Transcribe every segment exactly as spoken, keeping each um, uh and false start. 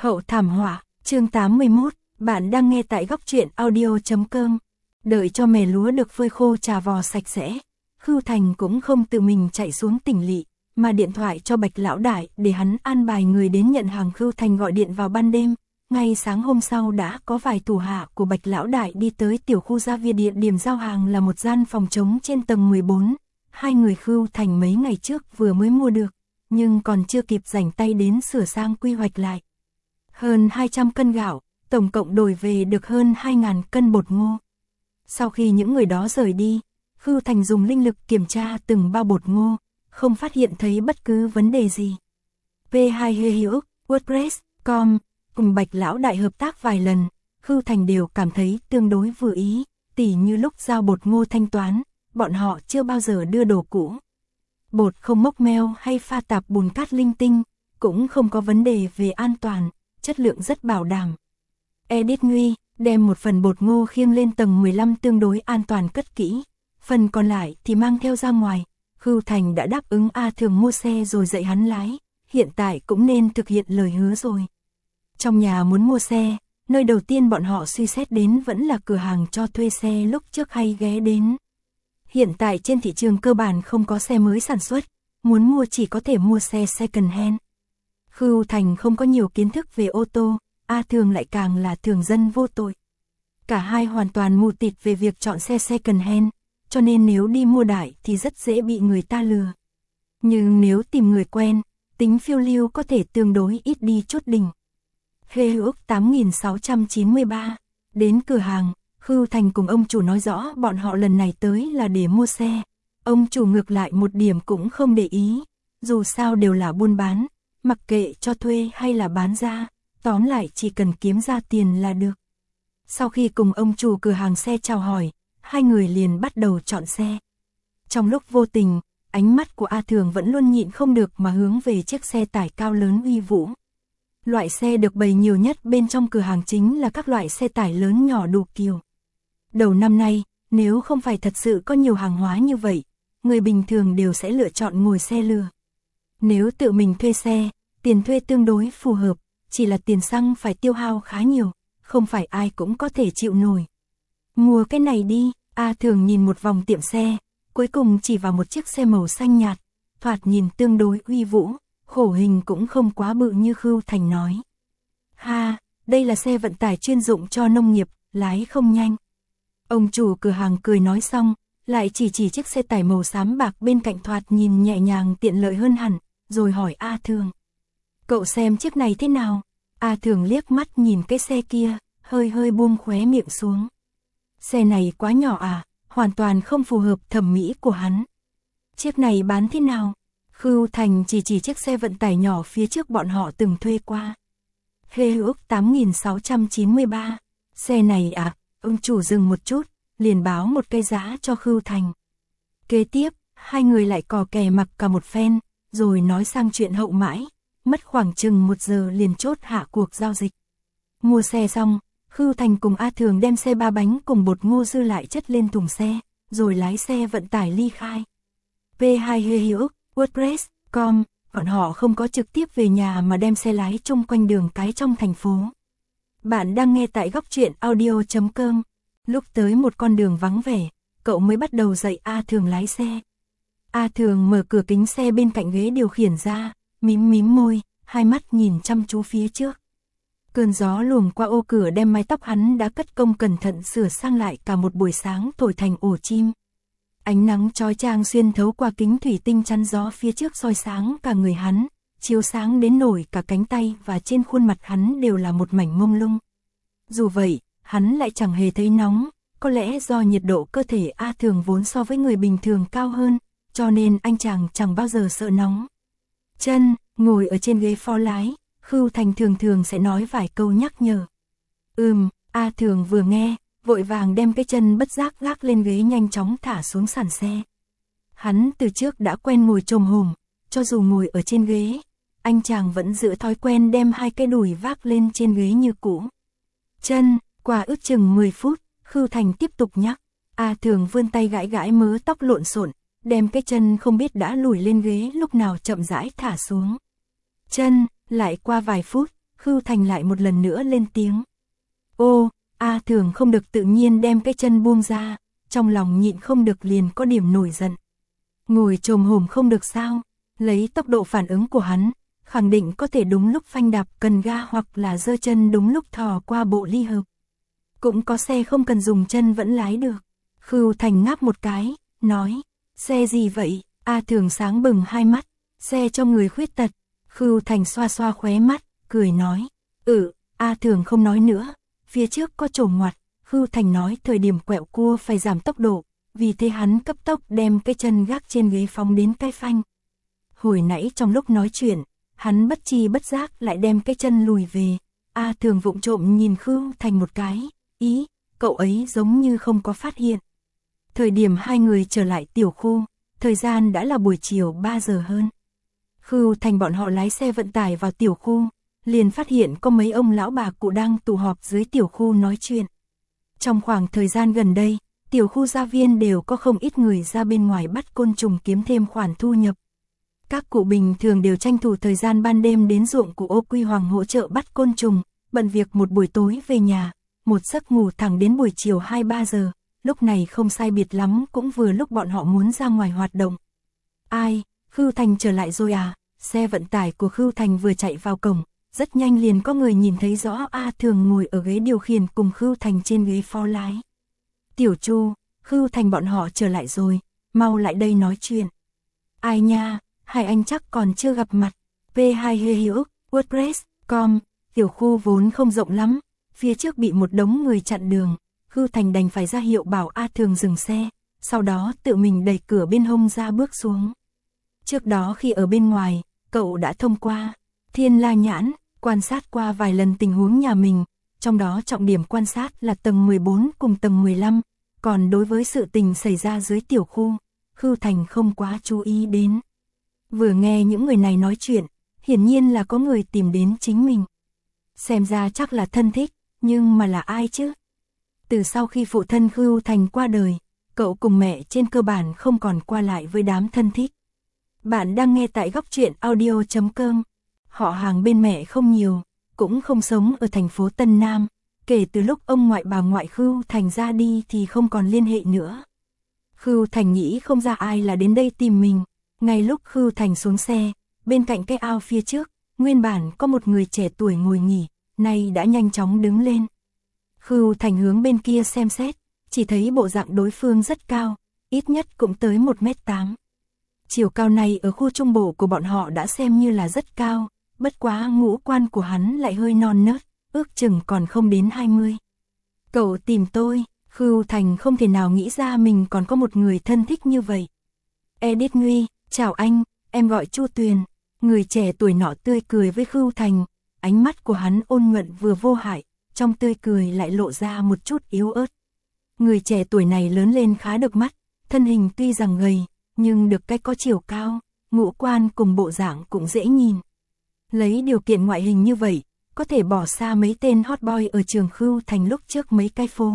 Hậu thảm họa, chương tám mươi mốt, bạn đang nghe tại góc truyện audio chấm com. Đợi cho mẻ lúa được phơi khô chà vò sạch sẽ, Khưu Thành cũng không tự mình chạy xuống tỉnh lỵ, mà điện thoại cho Bạch Lão Đại để hắn an bài người đến nhận hàng. Khưu Thành gọi điện vào ban đêm, ngay sáng hôm sau đã có vài thủ hạ của Bạch Lão Đại đi tới tiểu khu Gia Viên. Địa điểm giao hàng là một gian phòng trống trên tầng mười bốn, hai người Khưu Thành mấy ngày trước vừa mới mua được, nhưng còn chưa kịp rảnh tay đến sửa sang quy hoạch lại. Hơn hai trăm cân gạo, tổng cộng đổi về được hơn hai nghìn cân bột ngô. Sau khi những người đó rời đi, Khưu Thành dùng linh lực kiểm tra từng bao bột ngô, không phát hiện thấy bất cứ vấn đề gì. vê hai Hữu, WordPress chấm com, cùng Bạch Lão Đại hợp tác vài lần, Khưu Thành đều cảm thấy tương đối vừa ý, tỉ như lúc giao bột ngô thanh toán, bọn họ chưa bao giờ đưa đồ cũ. Bột không mốc meo hay pha tạp bùn cát linh tinh, cũng không có vấn đề về an toàn, chất lượng rất bảo đảm. Edit Nguy, đem một phần bột ngô khiêng lên tầng mười lăm tương đối an toàn cất kỹ, phần còn lại thì mang theo ra ngoài. Khưu Thành đã đáp ứng A Thường mua xe rồi dạy hắn lái, hiện tại cũng nên thực hiện lời hứa rồi. Trong nhà muốn mua xe, nơi đầu tiên bọn họ suy xét đến vẫn là cửa hàng cho thuê xe lúc trước hay ghé đến. Hiện tại trên thị trường cơ bản không có xe mới sản xuất, muốn mua chỉ có thể mua xe second hand. Khưu Thành không có nhiều kiến thức về ô tô, A Thường lại càng là thường dân vô tội. Cả hai hoàn toàn mù tịt về việc chọn xe second hand, cho nên nếu đi mua đại thì rất dễ bị người ta lừa. Nhưng nếu tìm người quen, tính phiêu lưu có thể tương đối ít đi chút đỉnh. Hê Hữu tám nghìn sáu trăm chín mươi ba, đến cửa hàng, Khưu Thành cùng ông chủ nói rõ bọn họ lần này tới là để mua xe. Ông chủ ngược lại một điểm cũng không để ý, dù sao đều là buôn bán, mặc kệ cho thuê hay là bán ra, tóm lại chỉ cần kiếm ra tiền là được. Sau khi cùng ông chủ cửa hàng xe chào hỏi, hai người liền bắt đầu chọn xe. Trong lúc vô tình, ánh mắt của A Thường vẫn luôn nhịn không được mà hướng về chiếc xe tải cao lớn uy vũ. Loại xe được bày nhiều nhất bên trong cửa hàng chính là các loại xe tải lớn nhỏ đủ kiểu. Đầu năm nay, nếu không phải thật sự có nhiều hàng hóa như vậy, người bình thường đều sẽ lựa chọn ngồi xe lừa. Nếu tự mình thuê xe, tiền thuê tương đối phù hợp, chỉ là tiền xăng phải tiêu hao khá nhiều, không phải ai cũng có thể chịu nổi. Mua cái này đi, A Thường nhìn một vòng tiệm xe, cuối cùng chỉ vào một chiếc xe màu xanh nhạt, thoạt nhìn tương đối uy vũ, khổ hình cũng không quá bự như Khưu Thành nói. Ha, đây là xe vận tải chuyên dụng cho nông nghiệp, lái không nhanh. Ông chủ cửa hàng cười nói xong, lại chỉ chỉ chiếc xe tải màu xám bạc bên cạnh thoạt nhìn nhẹ nhàng tiện lợi hơn hẳn, rồi hỏi A Thường. Cậu xem chiếc này thế nào? A Thường liếc mắt nhìn cái xe kia, hơi hơi buông khóe miệng xuống. Xe này quá nhỏ à, hoàn toàn không phù hợp thẩm mỹ của hắn. Chiếc này bán thế nào? Khưu Thành chỉ chỉ chiếc xe vận tải nhỏ phía trước bọn họ từng thuê qua. Hê Hữu tám nghìn sáu trăm chín mươi ba, xe này à, ông chủ dừng một chút, liền báo một cái giá cho Khưu Thành. Kế tiếp, hai người lại cò kè mặc cả một phen, rồi nói sang chuyện hậu mãi, mất khoảng chừng một giờ liền chốt hạ cuộc giao dịch. Mua xe xong, Khưu Thành cùng A Thường đem xe ba bánh cùng bột ngô dư lại chất lên thùng xe, rồi lái xe vận tải ly khai. vê hai Hữu, WordPress chấm com, bọn họ không có trực tiếp về nhà mà đem xe lái chung quanh đường cái trong thành phố. Bạn đang nghe tại góc truyện audio chấm com. Lúc tới một con đường vắng vẻ, cậu mới bắt đầu dạy A Thường lái xe. A Thường mở cửa kính xe bên cạnh ghế điều khiển ra, mím mím môi, hai mắt nhìn chăm chú phía trước. Cơn gió luồng qua ô cửa đem mái tóc hắn đã cất công cẩn thận sửa sang lại cả một buổi sáng thổi thành ổ chim. Ánh nắng chói chang xuyên thấu qua kính thủy tinh chắn gió phía trước soi sáng cả người hắn, chiếu sáng đến nổi cả cánh tay và trên khuôn mặt hắn đều là một mảnh mông lung. Dù vậy, hắn lại chẳng hề thấy nóng, có lẽ do nhiệt độ cơ thể A Thường vốn so với người bình thường cao hơn, cho nên anh chàng chẳng bao giờ sợ nóng. Chân, ngồi ở trên ghế phó lái, Khưu Thành thường thường sẽ nói vài câu nhắc nhở. Ừm, A Thường vừa nghe, vội vàng đem cái chân bất giác gác lên ghế nhanh chóng thả xuống sàn xe. Hắn từ trước đã quen ngồi chồm hổm, cho dù ngồi ở trên ghế, anh chàng vẫn giữ thói quen đem hai cái đùi vác lên trên ghế như cũ. Chân, qua ước chừng mười phút, Khưu Thành tiếp tục nhắc. A Thường vươn tay gãi gãi mớ tóc lộn xộn, đem cái chân không biết đã lùi lên ghế lúc nào chậm rãi thả xuống. Chân, lại qua vài phút, Khưu Thành lại một lần nữa lên tiếng. Ô, A Thường không được tự nhiên đem cái chân buông ra, trong lòng nhịn không được liền có điểm nổi giận. Ngồi chồm hổm không được sao, lấy tốc độ phản ứng của hắn, khẳng định có thể đúng lúc phanh đạp cần ga hoặc là giơ chân đúng lúc thò qua bộ ly hợp. Cũng có xe không cần dùng chân vẫn lái được. Khưu Thành ngáp một cái, nói, xe gì vậy? A Thường sáng bừng hai mắt, xe cho người khuyết tật. Khưu Thành xoa xoa khóe mắt, cười nói, ừ, A Thường không nói nữa, phía trước có trổ ngoặt. Khưu Thành nói thời điểm quẹo cua phải giảm tốc độ, vì thế hắn cấp tốc đem cái chân gác trên ghế phóng đến cái phanh. Hồi nãy trong lúc nói chuyện, hắn bất chi bất giác lại đem cái chân lùi về. A Thường vụng trộm nhìn Khưu Thành một cái, ý, cậu ấy giống như không có phát hiện. Thời điểm hai người trở lại tiểu khu, thời gian đã là buổi chiều ba giờ hơn. Khưu Thành bọn họ lái xe vận tải vào tiểu khu, liền phát hiện có mấy ông lão bà cụ đang tụ họp dưới tiểu khu nói chuyện. Trong khoảng thời gian gần đây, tiểu khu gia viên đều có không ít người ra bên ngoài bắt côn trùng kiếm thêm khoản thu nhập. Các cụ bình thường đều tranh thủ thời gian ban đêm đến ruộng của Ô Quy Hoàng hỗ trợ bắt côn trùng, bận việc một buổi tối về nhà, một giấc ngủ thẳng đến buổi chiều hai ba giờ, lúc này không sai biệt lắm cũng vừa lúc bọn họ muốn ra ngoài hoạt động. Ai, Khưu Thành trở lại rồi à? Xe vận tải của Khưu Thành vừa chạy vào cổng, rất nhanh liền có người nhìn thấy rõ A Thường ngồi ở ghế điều khiển cùng Khưu Thành trên ghế phó lái. Tiểu Chu, Khưu Thành bọn họ trở lại rồi, mau lại đây nói chuyện. Ai nha, hai anh chắc còn chưa gặp mặt. pê hai Hê Hiếu, WordPress chấm com, tiểu khu vốn không rộng lắm, phía trước bị một đống người chặn đường, Khưu Thành đành phải ra hiệu bảo A Thường dừng xe, sau đó tự mình đẩy cửa bên hông ra bước xuống. Trước đó khi ở bên ngoài, cậu đã thông qua Thiên La Nhãn, quan sát qua vài lần tình huống nhà mình, trong đó trọng điểm quan sát là tầng mười bốn cùng tầng mười lăm, còn đối với sự tình xảy ra dưới tiểu khu, Khưu Thành không quá chú ý đến. Vừa nghe những người này nói chuyện, hiển nhiên là có người tìm đến chính mình. Xem ra chắc là thân thích, nhưng mà là ai chứ? Từ sau khi phụ thân Khưu Thành qua đời, cậu cùng mẹ trên cơ bản không còn qua lại với đám thân thích. Bạn đang nghe tại góc truyện audio chấm com. Họ hàng bên mẹ không nhiều, cũng không sống ở thành phố Tân Nam. Kể từ lúc ông ngoại bà ngoại Khưu Thành ra đi thì không còn liên hệ nữa. Khưu Thành nghĩ không ra ai là đến đây tìm mình. Ngay lúc Khưu Thành xuống xe, bên cạnh cái ao phía trước, nguyên bản có một người trẻ tuổi ngồi nghỉ, nay đã nhanh chóng đứng lên. Khưu Thành hướng bên kia xem xét, chỉ thấy bộ dạng đối phương rất cao, ít nhất cũng tới một mét tám. Chiều cao này ở khu trung bộ của bọn họ đã xem như là rất cao, bất quá ngũ quan của hắn lại hơi non nớt, ước chừng còn không đến hai mươi. Cậu tìm tôi, Khưu Thành không thể nào nghĩ ra mình còn có một người thân thích như vậy. Edith Nguy, chào anh, em gọi Chu Tuyền. Người trẻ tuổi nọ tươi cười với Khưu Thành, ánh mắt của hắn ôn nhuận vừa vô hại, trong tươi cười lại lộ ra một chút yếu ớt. Người trẻ tuổi này lớn lên khá được mắt, thân hình tuy rằng gầy, nhưng được cái có chiều cao, ngũ quan cùng bộ dạng cũng dễ nhìn. Lấy điều kiện ngoại hình như vậy, có thể bỏ xa mấy tên hot boy ở trường Khưu Thành lúc trước mấy cái phố.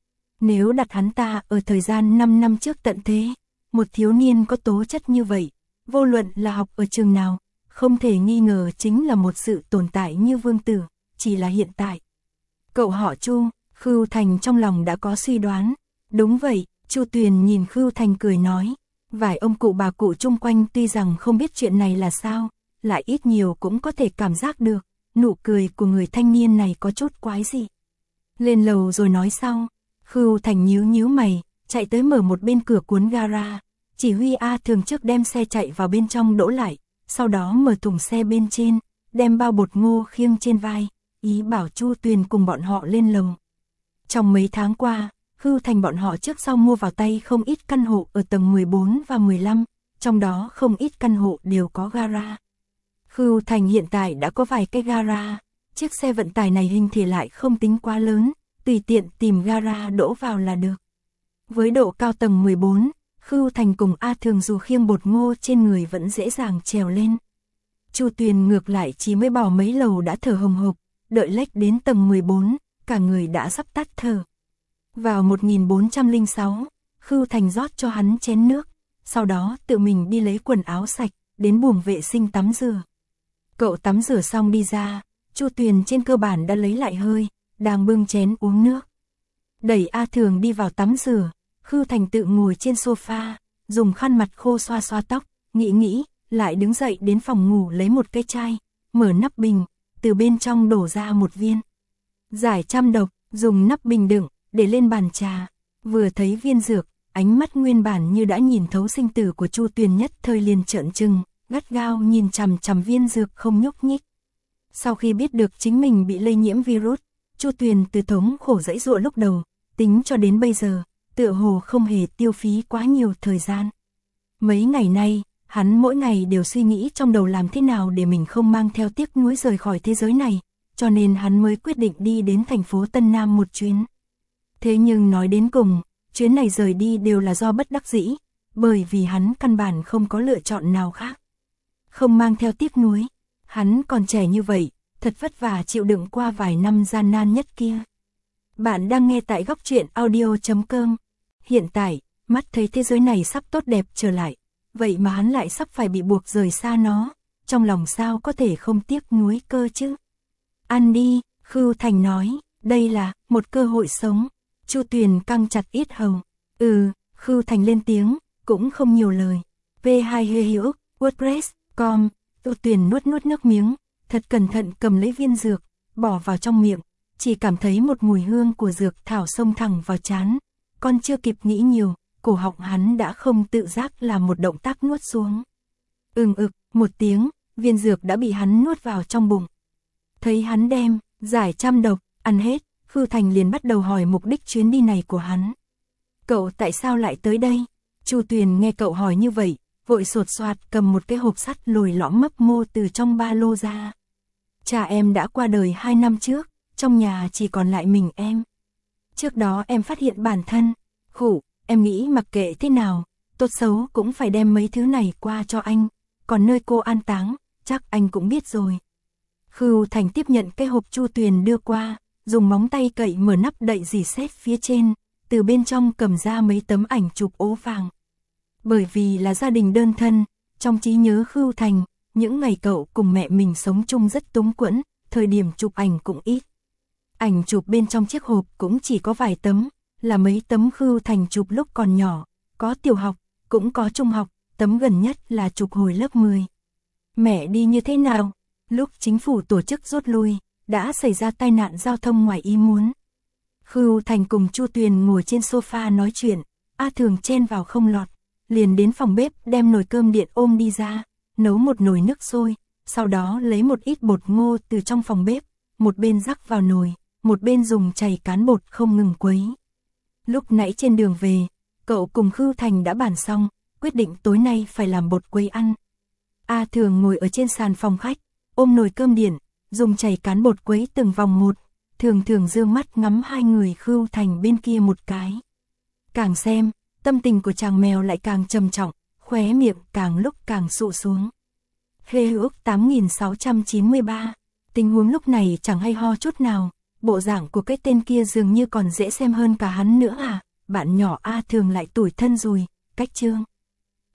Nếu đặt hắn ta ở thời gian năm năm trước tận thế, một thiếu niên có tố chất như vậy, vô luận là học ở trường nào, không thể nghi ngờ chính là một sự tồn tại như vương tử, chỉ là hiện tại. Cậu họ Chu, Khưu Thành trong lòng đã có suy đoán. Đúng vậy, Chu Tuyền nhìn Khưu Thành cười nói. Vài ông cụ bà cụ chung quanh tuy rằng không biết chuyện này là sao, lại ít nhiều cũng có thể cảm giác được, nụ cười của người thanh niên này có chút quái dị. Lên lầu rồi nói sau, Khưu Thành nhíu nhíu mày, chạy tới mở một bên cửa cuốn gara, chỉ huy A Thường trước đem xe chạy vào bên trong đỗ lại, sau đó mở thùng xe bên trên, đem bao bột ngô khiêng trên vai, ý bảo Chu Tuyền cùng bọn họ lên lầu. Trong mấy tháng qua, Khưu Thành bọn họ trước sau mua vào tay không ít căn hộ ở tầng mười bốn và mười lăm, trong đó không ít căn hộ đều có gara. Khưu Thành hiện tại đã có vài cái gara, chiếc xe vận tải này hình thể lại không tính quá lớn, tùy tiện tìm gara đỗ vào là được. Với độ cao tầng mười bốn, Khưu Thành cùng A Thường dù khiêng bột ngô trên người vẫn dễ dàng trèo lên. Chu Tuyền ngược lại chỉ mới bỏ mấy lầu đã thở hồng hộc, đợi lách đến tầng mười bốn, cả người đã sắp tắt thở. Vào một nghìn bốn trăm lẻ sáu, Khưu Thành rót cho hắn chén nước, sau đó tự mình đi lấy quần áo sạch, đến buồng vệ sinh tắm rửa. Cậu tắm rửa xong đi ra, Chu Tuyền trên cơ bản đã lấy lại hơi, đang bưng chén uống nước. Đẩy A Thường đi vào tắm rửa, Khưu Thành tự ngồi trên sofa, dùng khăn mặt khô xoa xoa tóc, nghĩ nghĩ, lại đứng dậy đến phòng ngủ lấy một cái chai, mở nắp bình, từ bên trong đổ ra một viên. Giải trăm độc, dùng nắp bình đựng, để lên bàn trà. Vừa thấy viên dược, ánh mắt nguyên bản như đã nhìn thấu sinh tử của Chu Tuyền nhất thời liền trợn trừng, gắt gao nhìn chằm chằm viên dược không nhúc nhích. Sau khi biết được chính mình bị lây nhiễm virus, Chu Tuyền từ thống khổ dãy dụa lúc đầu, tính cho đến bây giờ, tựa hồ không hề tiêu phí quá nhiều thời gian. Mấy ngày nay, hắn mỗi ngày đều suy nghĩ trong đầu làm thế nào để mình không mang theo tiếc nuối rời khỏi thế giới này, cho nên hắn mới quyết định đi đến thành phố Tân Nam một chuyến. Thế nhưng nói đến cùng, chuyến này rời đi đều là do bất đắc dĩ, bởi vì hắn căn bản không có lựa chọn nào khác. Không mang theo tiếc nuối, hắn còn trẻ như vậy, thật vất vả chịu đựng qua vài năm gian nan nhất kia. Bạn đang nghe tại góc truyện audio chấm com. Hiện tại, mắt thấy thế giới này sắp tốt đẹp trở lại, vậy mà hắn lại sắp phải bị buộc rời xa nó, trong lòng sao có thể không tiếc nuối cơ chứ. Ăn đi, Khưu Thành nói, đây là một cơ hội sống. Chu Tuyền căng chặt yết hầu. Ừ, Khưu Thành lên tiếng, cũng không nhiều lời. vê hai hê hiếu, wordpress chấm com. Chu Tuyền nuốt nuốt nước miếng, thật cẩn thận cầm lấy viên dược, bỏ vào trong miệng, chỉ cảm thấy một mùi hương của dược thảo xông thẳng vào trán. Còn chưa kịp nghĩ nhiều, cổ họng hắn đã không tự giác làm một động tác nuốt xuống. Ừng ực, một tiếng, viên dược đã bị hắn nuốt vào trong bụng. Thấy hắn đem, giải trăm độc, ăn hết, Khưu Thành liền bắt đầu hỏi mục đích chuyến đi này của hắn. Cậu tại sao lại tới đây? Chu Tuyền nghe cậu hỏi như vậy, vội sột soạt cầm một cái hộp sắt lồi lõm mấp mô từ trong ba lô ra. Cha em đã qua đời hai năm trước, trong nhà chỉ còn lại mình em. Trước đó em phát hiện bản thân, khủ, em nghĩ mặc kệ thế nào, tốt xấu cũng phải đem mấy thứ này qua cho anh, còn nơi cô an táng, chắc anh cũng biết rồi. Khưu Thành tiếp nhận cái hộp Chu Tuyền đưa qua, dùng móng tay cậy mở nắp đậy dì xét phía trên, từ bên trong cầm ra mấy tấm ảnh chụp ố vàng. Bởi vì là gia đình đơn thân, trong trí nhớ Khưu Thành, những ngày cậu cùng mẹ mình sống chung rất túng quẫn, thời điểm chụp ảnh cũng ít. Ảnh chụp bên trong chiếc hộp cũng chỉ có vài tấm, là mấy tấm Khưu Thành chụp lúc còn nhỏ, có tiểu học, cũng có trung học, tấm gần nhất là chụp hồi lớp mười. Mẹ đi như thế nào? Lúc chính phủ tổ chức rút lui, đã xảy ra tai nạn giao thông ngoài ý muốn. Khưu Thành cùng Chu Tuyền ngồi trên sofa nói chuyện, A Thường chen vào không lọt, liền đến phòng bếp đem nồi cơm điện ôm đi ra, nấu một nồi nước sôi, sau đó lấy một ít bột ngô từ trong phòng bếp, một bên rắc vào nồi, một bên dùng chày cán bột không ngừng quấy. Lúc nãy trên đường về, cậu cùng Khưu Thành đã bàn xong, quyết định tối nay phải làm bột quấy ăn. A Thường ngồi ở trên sàn phòng khách, ôm nồi cơm điện, dùng chày cán bột quấy từng vòng một, thường thường dương mắt ngắm hai người Khưu Thành bên kia một cái. Càng xem, tâm tình của chàng mèo lại càng trầm trọng, khóe miệng càng lúc càng sụ xuống. Hê ước tám nghìn sáu trăm chín mươi ba, tình huống lúc này chẳng hay ho chút nào, bộ dạng của cái tên kia dường như còn dễ xem hơn cả hắn nữa à, bạn nhỏ A Thường lại tủi thân rồi, cách chương.